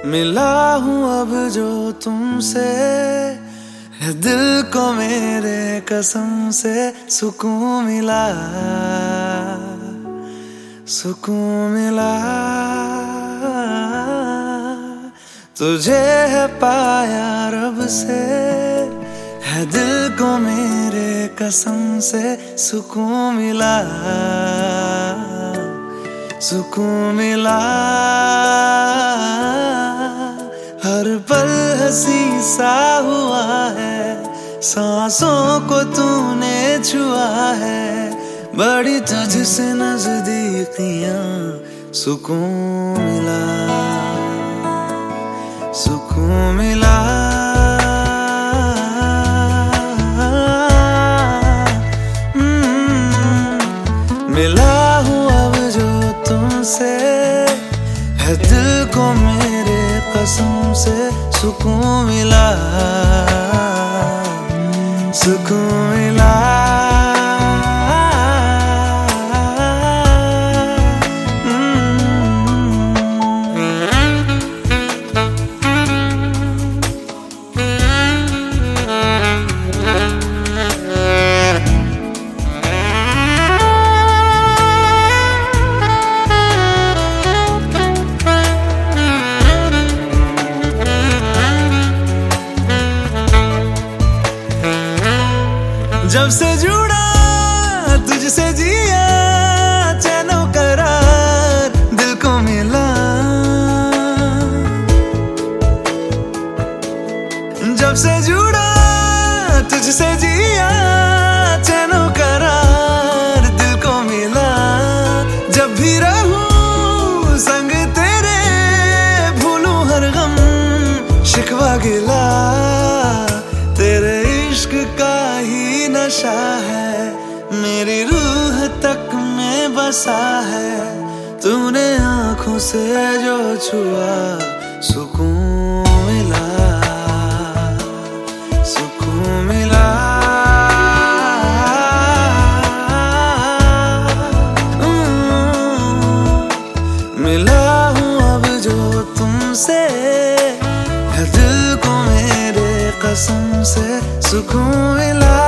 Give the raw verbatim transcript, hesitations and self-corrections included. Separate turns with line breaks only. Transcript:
मिला हूँ अब जो तुमसे, है दिल को मेरे कसम से सुकून मिला, सुकून मिला। तुझे है पाया रब से, है दिल को मेरे कसम से सुकून मिला, सुकून मिला। हर पल हंसी सा हुआ है, सांसों को तूने छुआ है, बड़ी तुझसे नजदीकियां सुकून मिला, सुकून मिला। मिला हूँ अब जो तुमसे, है दिल को मेरे कसम से सुकून मिला, सुकून मिला। जब से जुड़ा तुझसे जिया, चैनो करार दिल को मिला। जब से जुड़ा तुझसे जिया, चैनो करार दिल को मिला। जब भी रहूं संग तेरे, भूलूं हर गम शिकवा गिला। तेरे इश्क का ही नशा है, मेरी रूह तक में बसा है। तूने आंखों से जो छुआ, सुकून मिला, सुकून मिला। मिला हूँ अब जो तुमसे, है दिल को मेरे कसम से सुकून मिला।